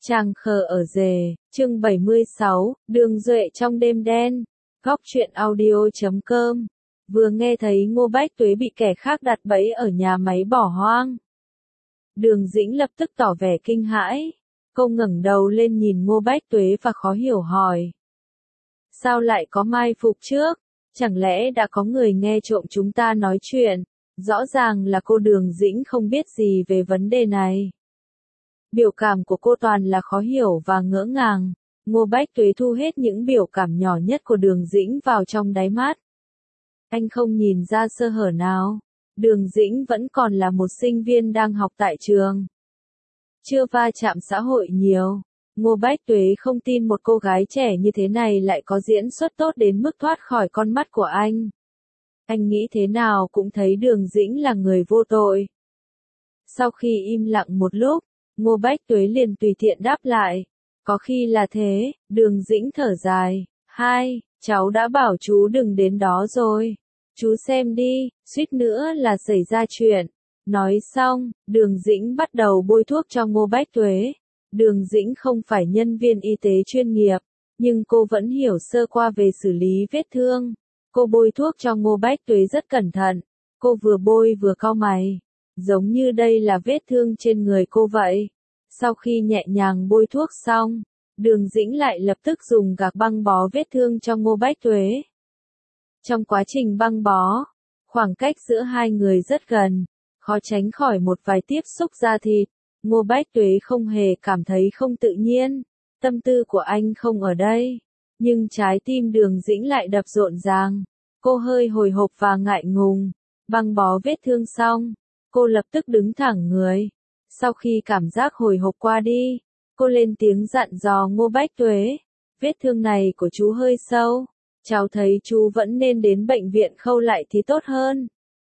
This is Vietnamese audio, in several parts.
Chàng khờ ở rể, chương 76, Đường Duệ trong đêm đen. Góc truyện audio.com. Vừa nghe thấy Ngô Bách Tuế bị kẻ khác đặt bẫy ở nhà máy bỏ hoang. Đường Dĩnh lập tức tỏ vẻ kinh hãi. Cô ngẩng đầu lên nhìn Ngô Bách Tuế và khó hiểu hỏi. Sao lại có mai phục trước? Chẳng lẽ đã có người nghe trộm chúng ta nói chuyện? Rõ ràng là cô Đường Dĩnh không biết gì về vấn đề này. Biểu cảm của cô toàn là khó hiểu và ngỡ ngàng. Ngô Bách Tuế thu hết những biểu cảm nhỏ nhất của Đường Dĩnh vào trong đáy mắt. Anh không nhìn ra sơ hở nào. Đường Dĩnh vẫn còn là một sinh viên đang học tại trường. Chưa va chạm xã hội nhiều. Ngô Bách Tuế không tin một cô gái trẻ như thế này lại có diễn xuất tốt đến mức thoát khỏi con mắt của anh. Anh nghĩ thế nào cũng thấy Đường Dĩnh là người vô tội. Sau khi im lặng một lúc, Ngô Bách Tuế liền tùy tiện đáp lại. Có khi là thế, Đường Dĩnh thở dài. Cháu đã bảo chú đừng đến đó rồi. Chú xem đi, suýt nữa là xảy ra chuyện. Nói xong, Đường Dĩnh bắt đầu bôi thuốc cho Ngô Bách Tuế. Đường Dĩnh không phải nhân viên y tế chuyên nghiệp, nhưng cô vẫn hiểu sơ qua về xử lý vết thương. Cô bôi thuốc cho Ngô Bách Tuế rất cẩn thận. Cô vừa bôi vừa cau mày. Giống như đây là vết thương trên người cô vậy. Sau khi nhẹ nhàng bôi thuốc xong, Đường Dĩnh lại lập tức dùng gạc băng bó vết thương cho Ngô Bách Tuế. Trong quá trình băng bó, khoảng cách giữa hai người rất gần, khó tránh khỏi một vài tiếp xúc da thịt. Ngô Bách Tuế không hề cảm thấy không tự nhiên, tâm tư của anh không ở đây, nhưng trái tim Đường Dĩnh lại đập rộn ràng. Cô hơi hồi hộp và ngại ngùng. Băng bó vết thương xong, cô lập tức đứng thẳng người. Sau khi cảm giác hồi hộp qua đi, cô lên tiếng dặn dò Ngô Bách Tuế. Vết thương này của chú hơi sâu, cháu thấy chú vẫn nên đến bệnh viện khâu lại thì tốt hơn.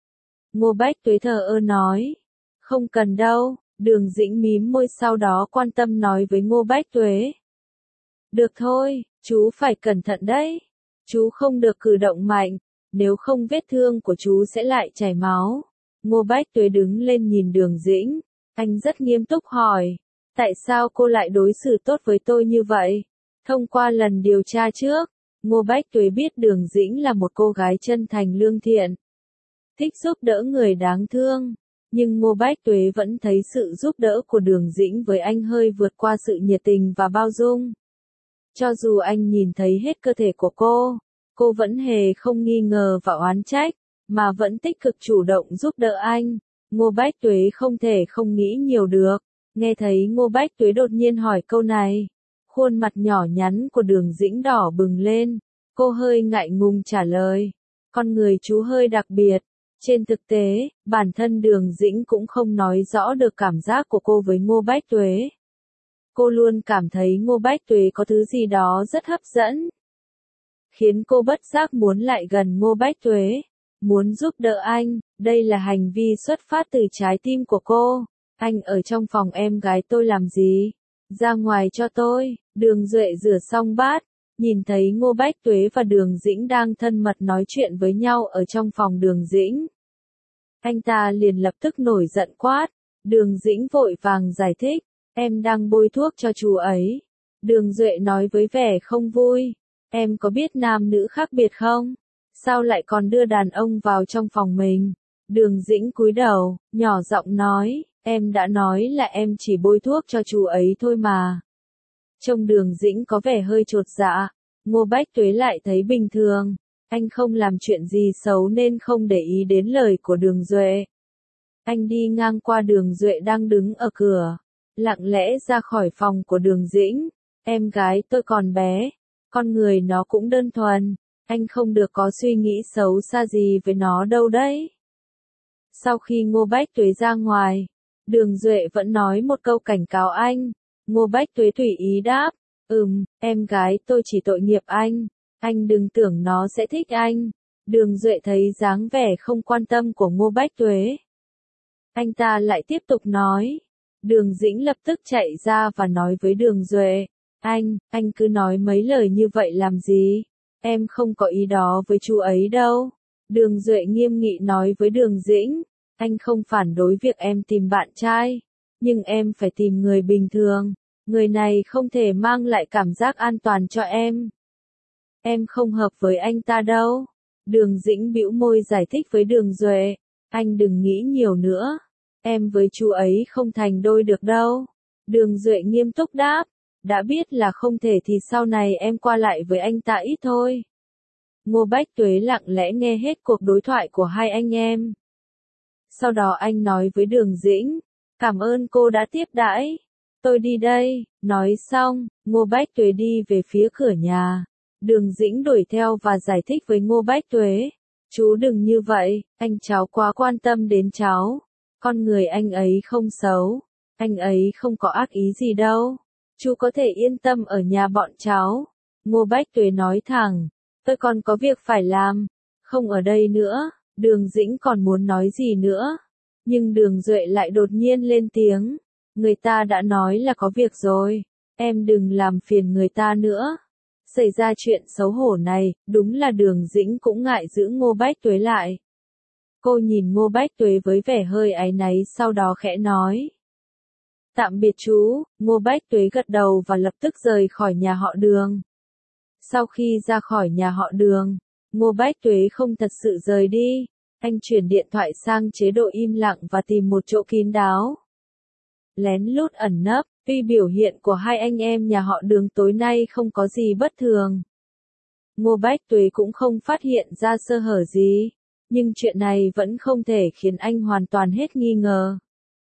Ngô Bách Tuế thờ ơ nói. Không cần đâu. Đường Dĩnh mím môi sau đó quan tâm nói với Ngô Bách Tuế. Được thôi, chú phải cẩn thận đấy. Chú không được cử động mạnh, nếu không vết thương của chú sẽ lại chảy máu. Ngô Bách Tuế đứng lên nhìn Đường Dĩnh. Anh rất nghiêm túc hỏi. Tại sao cô lại đối xử tốt với tôi như vậy? Thông qua lần điều tra trước, Ngô Bách Tuế biết Đường Dĩnh là một cô gái chân thành lương thiện, thích giúp đỡ người đáng thương. Nhưng Ngô Bách Tuế vẫn thấy sự giúp đỡ của Đường Dĩnh với anh hơi vượt qua sự nhiệt tình và bao dung. Cho dù anh nhìn thấy hết cơ thể của cô vẫn hề không nghi ngờ và oán trách, mà vẫn tích cực chủ động giúp đỡ anh. Ngô Bách Tuế không thể không nghĩ nhiều được. Nghe thấy Ngô Bách Tuế đột nhiên hỏi câu này, khuôn mặt nhỏ nhắn của Đường Dĩnh đỏ bừng lên. Cô hơi ngại ngùng trả lời. Con người chú hơi đặc biệt. Trên thực tế, bản thân Đường Dĩnh cũng không nói rõ được cảm giác của cô với Ngô Bách Tuế. Cô luôn cảm thấy Ngô Bách Tuế có thứ gì đó rất hấp dẫn, khiến cô bất giác muốn lại gần Ngô Bách Tuế, muốn giúp đỡ anh. Đây là hành vi xuất phát từ trái tim của cô. Anh ở trong phòng em gái tôi làm gì? Ra ngoài cho tôi. Đường Duệ rửa xong bát, nhìn thấy Ngô Bách Tuế và Đường Dĩnh đang thân mật nói chuyện với nhau ở trong phòng Đường Dĩnh. Anh ta liền lập tức nổi giận quát. Đường Dĩnh vội vàng giải thích. Em đang bôi thuốc cho chú ấy. Đường Duệ nói với vẻ không vui. Em có biết nam nữ khác biệt không? Sao lại còn đưa đàn ông vào trong phòng mình? Đường Dĩnh cúi đầu, nhỏ giọng nói. Em đã nói là em chỉ bôi thuốc cho chú ấy thôi mà. Trông Đường Dĩnh có vẻ hơi chột dạ. Ngô Bách Tuế lại thấy bình thường. Anh không làm chuyện gì xấu nên không để ý đến lời của Đường Duệ. Anh đi ngang qua Đường Duệ đang đứng ở cửa, lặng lẽ ra khỏi phòng của Đường Dĩnh. Em gái tôi còn bé, con người nó cũng đơn thuần, anh không được có suy nghĩ xấu xa gì với nó đâu đấy. Sau khi Ngô Bách Tuế ra ngoài, Đường Duệ vẫn nói một câu cảnh cáo anh. Ngô Bách Tuế tùy ý đáp. Em gái tôi chỉ tội nghiệp anh đừng tưởng nó sẽ thích anh. Đường Duệ thấy dáng vẻ không quan tâm của Ngô Bách Tuế, anh ta lại tiếp tục nói. Đường Dĩnh lập tức chạy ra và nói với Đường Duệ. Anh cứ nói mấy lời như vậy làm gì? Em không có ý đó với chú ấy đâu. Đường Duệ nghiêm nghị nói với Đường Dĩnh. Anh không phản đối việc em tìm bạn trai, nhưng em phải tìm người bình thường. Người này không thể mang lại cảm giác an toàn cho em. Em không hợp với anh ta đâu. Đường Dĩnh bĩu môi giải thích với Đường Duệ. Anh đừng nghĩ nhiều nữa. Em với chú ấy không thành đôi được đâu. Đường Duệ nghiêm túc đáp. Đã biết là không thể thì sau này em qua lại với anh ta ít thôi. Ngô Bách Tuế lặng lẽ nghe hết cuộc đối thoại của hai anh em. Sau đó anh nói với Đường Dĩnh. Cảm ơn cô đã tiếp đãi. Tôi đi đây. Nói xong, Ngô Bách Tuế đi về phía cửa nhà. Đường Dĩnh đuổi theo và giải thích với Ngô Bách Tuế. Chú đừng như vậy, anh cháu quá quan tâm đến cháu. Con người anh ấy không xấu. Anh ấy không có ác ý gì đâu. Chú có thể yên tâm ở nhà bọn cháu. Ngô Bách Tuế nói thẳng. Tôi còn có việc phải làm. Không ở đây nữa. Đường Dĩnh còn muốn nói gì nữa. Nhưng Đường Duệ lại đột nhiên lên tiếng. Người ta đã nói là có việc rồi. Em đừng làm phiền người ta nữa. Xảy ra chuyện xấu hổ này, đúng là Đường Dĩnh cũng ngại giữ Ngô Bách Tuế lại. Cô nhìn Ngô Bách Tuế với vẻ hơi áy náy sau đó khẽ nói. Tạm biệt chú. Ngô Bách Tuế gật đầu và lập tức rời khỏi nhà họ Đường. Sau khi ra khỏi nhà họ Đường, Ngô Bách Tuế không thật sự rời đi. Anh chuyển điện thoại sang chế độ im lặng và tìm một chỗ kín đáo. Lén lút ẩn nấp, tuy biểu hiện của hai anh em nhà họ Đường tối nay không có gì bất thường. Ngô Bách Tuế cũng không phát hiện ra sơ hở gì. Nhưng chuyện này vẫn không thể khiến anh hoàn toàn hết nghi ngờ.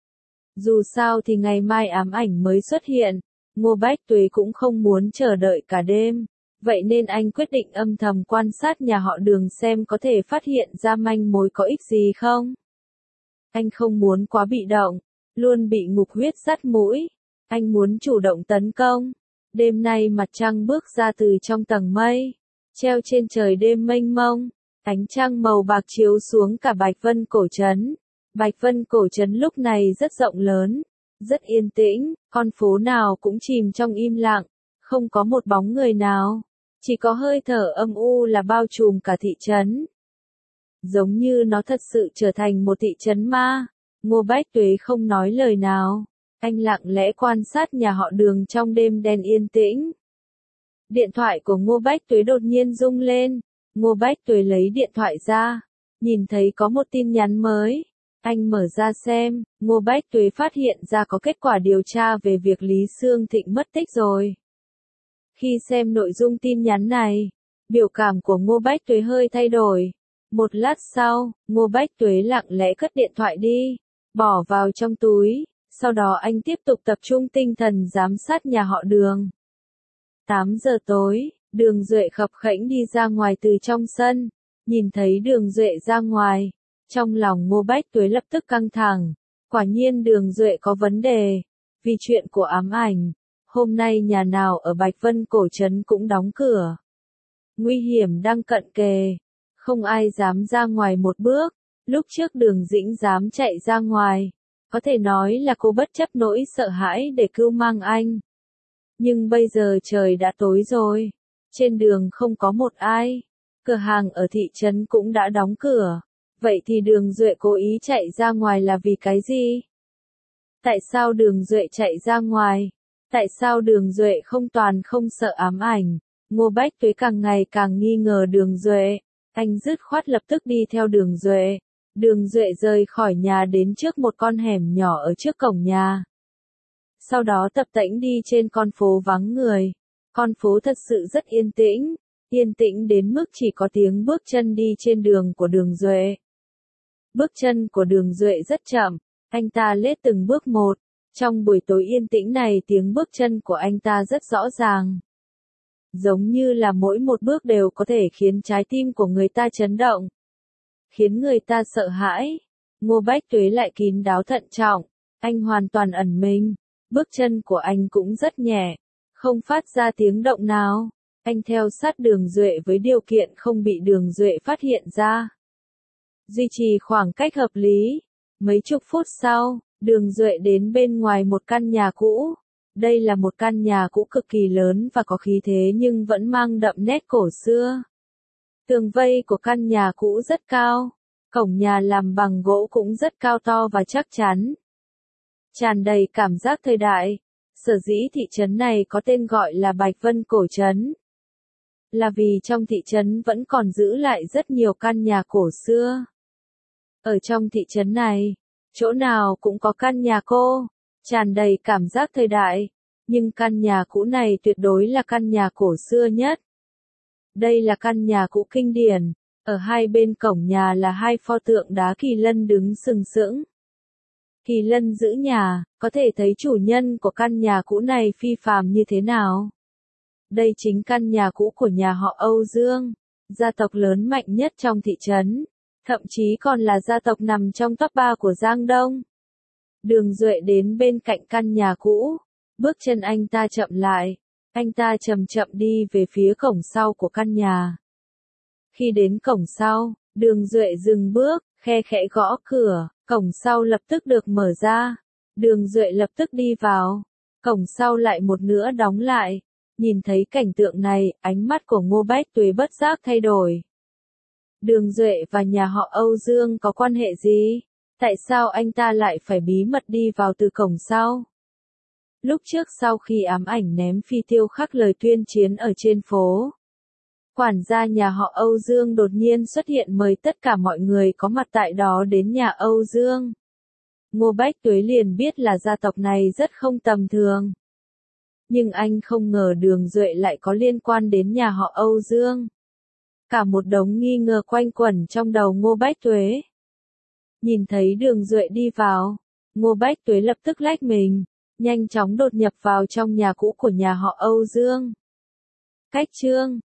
Dù sao thì ngày mai ám ảnh mới xuất hiện, Ngô Bách Tuế cũng không muốn chờ đợi cả đêm. Vậy nên anh quyết định âm thầm quan sát nhà họ Đường xem có thể phát hiện ra manh mối có ích gì không. Anh không muốn quá bị động, luôn bị ngục huyết dắt mũi. Anh muốn chủ động tấn công. Đêm nay mặt trăng bước ra từ trong tầng mây, treo trên trời đêm mênh mông. Ánh trăng màu bạc chiếu xuống cả Bạch Vân Cổ Trấn. Bạch Vân Cổ Trấn lúc này rất rộng lớn, rất yên tĩnh, con phố nào cũng chìm trong im lặng, không có một bóng người nào. Chỉ có hơi thở âm u là bao trùm cả thị trấn. Giống như nó thật sự trở thành một thị trấn ma. Ngô Bách Tuế không nói lời nào. Anh lặng lẽ quan sát nhà họ Đường trong đêm đen yên tĩnh. Điện thoại của Ngô Bách Tuế đột nhiên rung lên. Ngô Bách Tuế lấy điện thoại ra. Nhìn thấy có một tin nhắn mới. Anh mở ra xem. Ngô Bách Tuế phát hiện ra có kết quả điều tra về việc Lý Xương Thịnh mất tích rồi. Khi xem nội dung tin nhắn này, biểu cảm của Ngô Bách Tuế hơi thay đổi. Một lát sau, Ngô Bách Tuế lặng lẽ cất điện thoại đi, bỏ vào trong túi, sau đó anh tiếp tục tập trung tinh thần giám sát nhà họ Đường. 8 giờ tối, Đường Duệ khập khẽnh đi ra ngoài từ trong sân, nhìn thấy Đường Duệ ra ngoài, trong lòng Ngô Bách Tuế lập tức căng thẳng, quả nhiên Đường Duệ có vấn đề, vì chuyện của ám ảnh. Hôm nay nhà nào ở Bạch Vân Cổ Trấn cũng đóng cửa. Nguy hiểm đang cận kề. Không ai dám ra ngoài một bước. Lúc trước Đường Dĩnh dám chạy ra ngoài. Có thể nói là cô bất chấp nỗi sợ hãi để cưu mang anh. Nhưng bây giờ trời đã tối rồi. Trên đường không có một ai. Cửa hàng ở thị trấn cũng đã đóng cửa. Vậy thì Đường Duệ cố ý chạy ra ngoài là vì cái gì? Tại sao Đường Duệ chạy ra ngoài? Tại sao Đường Duệ không sợ ám ảnh? Ngô Bách Tuế càng ngày càng nghi ngờ Đường Duệ. Anh dứt khoát lập tức đi theo Đường Duệ. Đường Duệ rời khỏi nhà đến trước một con hẻm nhỏ ở trước cổng nhà. Sau đó tập tễnh đi trên con phố vắng người. Con phố thật sự rất yên tĩnh đến mức chỉ có tiếng bước chân đi trên đường của Đường Duệ. Bước chân của Đường Duệ rất chậm, anh ta lết từng bước một. Trong buổi tối yên tĩnh này tiếng bước chân của anh ta rất rõ ràng. Giống như là mỗi một bước đều có thể khiến trái tim của người ta chấn động. Khiến người ta sợ hãi. Ngô Bách Tuế lại kín đáo thận trọng. Anh hoàn toàn ẩn mình. Bước chân của anh cũng rất nhẹ. Không phát ra tiếng động nào. Anh theo sát Đường Duệ với điều kiện không bị Đường Duệ phát hiện ra. Duy trì khoảng cách hợp lý. Mấy chục phút sau, Đường Duệ đến bên ngoài một căn nhà cũ. Đây là một căn nhà cũ cực kỳ lớn và có khí thế nhưng vẫn mang đậm nét cổ xưa. Tường vây của căn nhà cũ rất cao. Cổng nhà làm bằng gỗ cũng rất cao to và chắc chắn. Tràn đầy cảm giác thời đại. Sở dĩ thị trấn này có tên gọi là Bạch Vân Cổ Trấn, là vì trong thị trấn vẫn còn giữ lại rất nhiều căn nhà cổ xưa. Ở trong thị trấn này, chỗ nào cũng có căn nhà cô, tràn đầy cảm giác thời đại, nhưng căn nhà cũ này tuyệt đối là căn nhà cổ xưa nhất. Đây là căn nhà cũ kinh điển, ở hai bên cổng nhà là hai pho tượng đá kỳ lân đứng sừng sững. Kỳ lân giữ nhà, có thể thấy chủ nhân của căn nhà cũ này phi phàm như thế nào. Đây chính căn nhà cũ của nhà họ Âu Dương, gia tộc lớn mạnh nhất trong thị trấn, thậm chí còn là gia tộc nằm trong top 3 của Giang Đông. Đường Duệ đến bên cạnh căn nhà cũ, bước chân anh ta chậm lại, anh ta chậm chậm đi về phía cổng sau của căn nhà. Khi đến cổng sau, Đường Duệ dừng bước, khe khẽ gõ cửa, cổng sau lập tức được mở ra. Đường Duệ lập tức đi vào, cổng sau lại một nữa đóng lại. Nhìn thấy cảnh tượng này, ánh mắt của Ngô Bách Tuế bất giác thay đổi. Đường Duệ và nhà họ Âu Dương có quan hệ gì? Tại sao anh ta lại phải bí mật đi vào từ cổng sau? Lúc trước sau khi ám ảnh ném phi tiêu khắc lời tuyên chiến ở trên phố, quản gia nhà họ Âu Dương đột nhiên xuất hiện mời tất cả mọi người có mặt tại đó đến nhà Âu Dương. Ngô Bách Tuế liền biết là gia tộc này rất không tầm thường. Nhưng anh không ngờ Đường Duệ lại có liên quan đến nhà họ Âu Dương. Cả một đống nghi ngờ quanh quẩn trong đầu Ngô Bách Tuế. Nhìn thấy Đường Duệ đi vào, Ngô Bách Tuế lập tức lách mình, nhanh chóng đột nhập vào trong nhà cũ của nhà họ Âu Dương. Cách chương